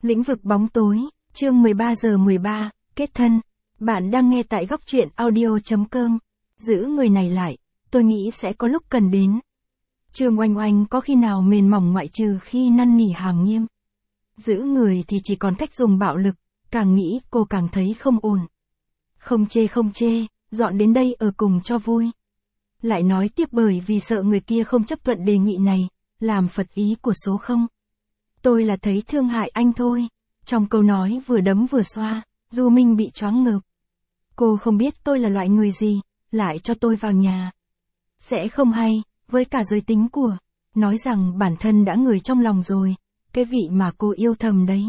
Lĩnh vực bóng tối, chương 13 giờ 13, kết thân. Bạn đang nghe tại góc truyện audio.com. Giữ người này lại, tôi nghĩ sẽ có lúc cần đến. Trương Oanh Oanh có khi nào mềm mỏng ngoại trừ khi năn nỉ Hàm Nghiêm. Giữ người thì chỉ còn cách dùng bạo lực, càng nghĩ cô càng thấy không ổn. Không chê, dọn đến đây ở cùng cho vui. Lại nói tiếp bởi vì sợ người kia không chấp thuận đề nghị này, làm phật ý của số không. Tôi là thấy thương hại anh thôi. Trong câu nói vừa đấm vừa xoa, Du Minh bị choáng ngợp. Cô không biết tôi là loại người gì, lại cho tôi vào nhà. Sẽ không hay, với cả giới tính của, nói rằng bản thân đã người trong lòng rồi, cái vị mà cô yêu thầm đấy.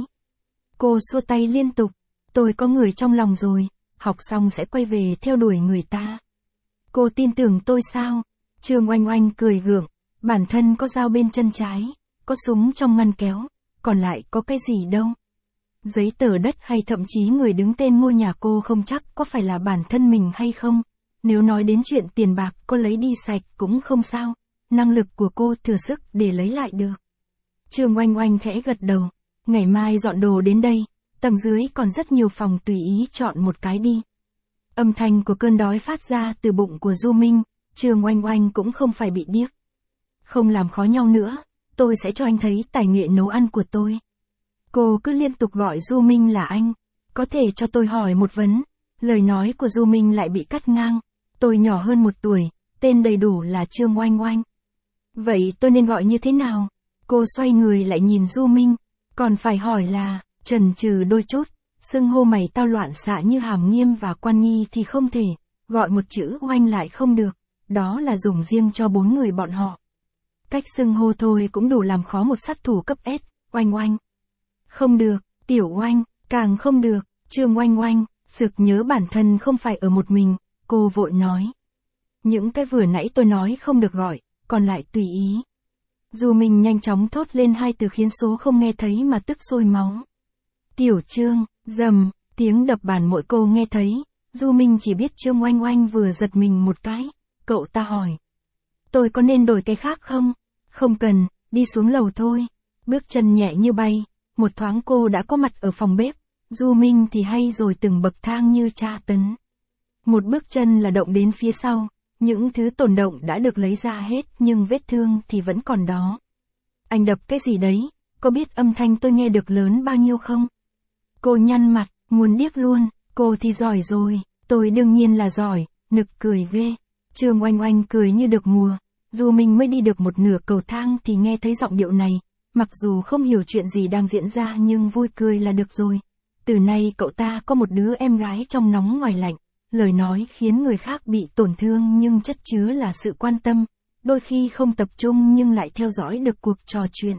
Cô xua tay liên tục, tôi có người trong lòng rồi, học xong sẽ quay về theo đuổi người ta. Cô tin tưởng tôi sao? Trương Oanh Oanh cười gượng, bản thân có dao bên chân trái, có súng trong ngăn kéo, còn lại có cái gì đâu. Giấy tờ đất hay thậm chí người đứng tên ngôi nhà cô không chắc có phải là bản thân mình hay không. Nếu nói đến chuyện tiền bạc cô lấy đi sạch cũng không sao, năng lực của cô thừa sức để lấy lại được. Trương Oanh Oanh khẽ gật đầu, ngày mai dọn đồ đến đây, tầng dưới còn rất nhiều phòng tùy ý chọn một cái đi. Âm thanh của cơn đói phát ra từ bụng của Du Minh, Trương Oanh Oanh cũng không phải bị điếc. Không làm khó nhau nữa, tôi sẽ cho anh thấy tài nghệ nấu ăn của tôi. Cô cứ liên tục gọi Du Minh là anh, có thể cho tôi hỏi một vấn. Lời nói của Du Minh lại bị cắt ngang, tôi nhỏ hơn 1 tuổi, tên đầy đủ là Trương Oanh Oanh. Vậy tôi nên gọi như thế nào? Cô xoay người lại nhìn Du Minh, còn phải hỏi là, chần chừ đôi chút, xưng hô mày tao loạn xạ như Hàm Nghiêm và Quan Nghi thì không thể, gọi một chữ Oanh lại không được, đó là dùng riêng cho 4 người bọn họ. Cách xưng hô thôi cũng đủ làm khó một sát thủ cấp S, Oanh Oanh. Không được, Tiểu Oanh, càng không được, Trương Oanh Oanh, sực nhớ bản thân không phải ở một mình, cô vội nói. Những cái vừa nãy tôi nói không được gọi, còn lại tùy ý. Du Minh nhanh chóng thốt lên 2 từ khiến số không nghe thấy mà tức sôi máu. Tiểu Trương, dầm, tiếng đập bàn mỗi cô nghe thấy, Du Minh chỉ biết Trương Oanh Oanh vừa giật mình một cái, cậu ta hỏi. Tôi có nên đổi cái khác không? Không cần, đi xuống lầu thôi. Bước chân nhẹ như bay, một thoáng cô đã có mặt ở phòng bếp, Du Minh thì hay rồi từng bậc thang như tra tấn. Một bước chân là động đến phía sau, những thứ tổn động đã được lấy ra hết nhưng vết thương thì vẫn còn đó. Anh đập cái gì đấy, có biết âm thanh tôi nghe được lớn bao nhiêu không? Cô nhăn mặt, muốn điếc luôn, cô thì giỏi rồi, tôi đương nhiên là giỏi, nực cười ghê. Trương Oanh Oanh cười như được mùa, dù mình mới đi được một nửa cầu thang thì nghe thấy giọng điệu này, mặc dù không hiểu chuyện gì đang diễn ra nhưng vui cười là được rồi. Từ nay cậu ta có một đứa em gái trong nóng ngoài lạnh, lời nói khiến người khác bị tổn thương nhưng chất chứa là sự quan tâm, đôi khi không tập trung nhưng lại theo dõi được cuộc trò chuyện.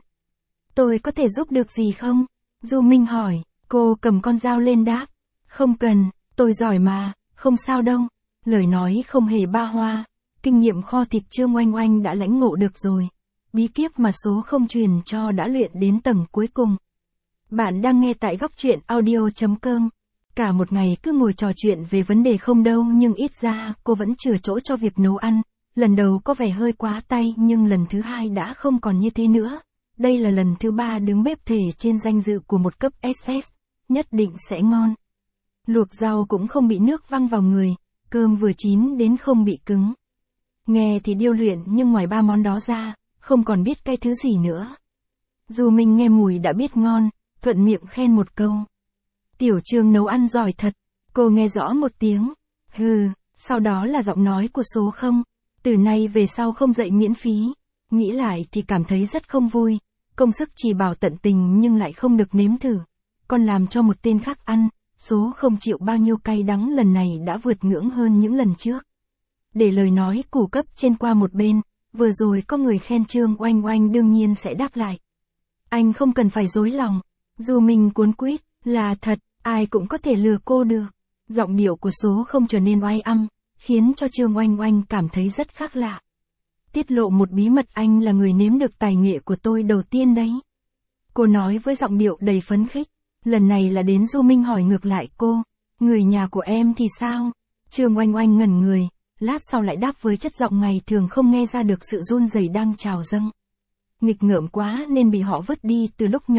Tôi có thể giúp được gì không? Du Minh hỏi, cô cầm con dao lên đáp. Không cần, tôi giỏi mà, không sao đâu. Lời nói không hề ba hoa, kinh nghiệm kho thịt Trương Oanh Oanh đã lãnh ngộ được rồi. Bí kíp mà số không truyền cho đã luyện đến tầng cuối cùng. Bạn đang nghe tại góc truyện audio.com. Cả một ngày cứ ngồi trò chuyện về vấn đề không đâu nhưng ít ra cô vẫn chừa chỗ cho việc nấu ăn. Lần đầu có vẻ hơi quá tay nhưng lần thứ 2 đã không còn như thế nữa. Đây là lần thứ 3 đứng bếp thể trên danh dự của một cấp SS. Nhất định sẽ ngon. Luộc rau cũng không bị nước văng vào người, cơm vừa chín đến không bị cứng. Nghe thì điêu luyện nhưng ngoài 3 món đó ra, không còn biết cái thứ gì nữa. Du Minh nghe mùi đã biết ngon, thuận miệng khen một câu. Tiểu Trương nấu ăn giỏi thật, cô nghe rõ một tiếng. Hừ, sau đó là giọng nói của số không. Từ nay về sau không dạy miễn phí. Nghĩ lại thì cảm thấy rất không vui. Công sức chỉ bảo tận tình nhưng lại không được nếm thử. Còn làm cho một tên khác ăn, số không chịu bao nhiêu cay đắng lần này đã vượt ngưỡng hơn những lần trước. Để lời nói củ cấp trên qua một bên, vừa rồi có người khen Trương Oanh Oanh đương nhiên sẽ đáp lại. Anh không cần phải dối lòng. Dù mình cuốn quýt, là thật, ai cũng có thể lừa cô được. Giọng điệu của số không trở nên oai âm, khiến cho Trương Oanh Oanh cảm thấy rất khác lạ. Tiết lộ một bí mật, anh là người nếm được tài nghệ của tôi đầu tiên đấy. Cô nói với giọng điệu đầy phấn khích. Lần này là đến Du Minh hỏi ngược lại cô. Người nhà của em thì sao? Trương Oanh Oanh ngẩn người, lát sau lại đáp với chất giọng ngày thường không nghe ra được sự run rẩy đang trào dâng. Nghịch ngợm quá nên bị họ vứt đi từ lúc nhỏ,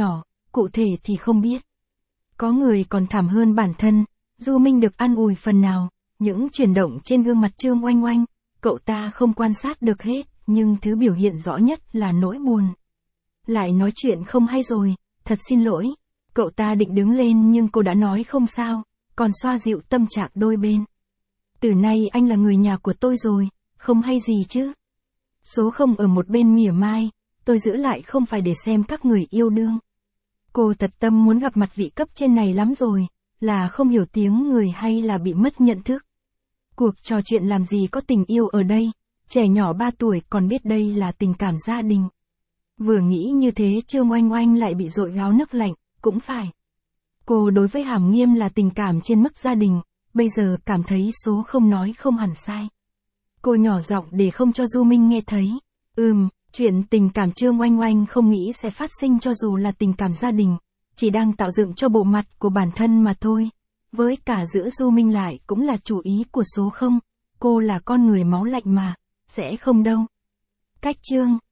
cụ thể thì không biết. Có người còn thảm hơn bản thân, Du Minh được an ủi phần nào, những chuyển động trên gương mặt Trương Oanh Oanh, cậu ta không quan sát được hết, nhưng thứ biểu hiện rõ nhất là nỗi buồn. Lại nói chuyện không hay rồi, thật xin lỗi. Cậu ta định đứng lên nhưng cô đã nói không sao, còn xoa dịu tâm trạng đôi bên. Từ nay anh là người nhà của tôi rồi, không hay gì chứ. Số không ở một bên mỉa mai, tôi giữ lại không phải để xem các người yêu đương. Cô thật tâm muốn gặp mặt vị cấp trên này lắm rồi, là không hiểu tiếng người hay là bị mất nhận thức. Cuộc trò chuyện làm gì có tình yêu ở đây, trẻ nhỏ 3 tuổi còn biết đây là tình cảm gia đình. Vừa nghĩ như thế Trương Oanh Oanh lại bị dội gáo nước lạnh, cũng phải. Cô đối với Hàm Nghiêm là tình cảm trên mức gia đình, bây giờ cảm thấy số không nói không hẳn sai. Cô nhỏ giọng để không cho Du Minh nghe thấy. Chuyện tình cảm Trương Oanh Oanh không nghĩ sẽ phát sinh cho dù là tình cảm gia đình, chỉ đang tạo dựng cho bộ mặt của bản thân mà thôi. Với cả giữa Du Minh lại cũng là chủ ý của số không, cô là con người máu lạnh mà, sẽ không đâu. Cách Trương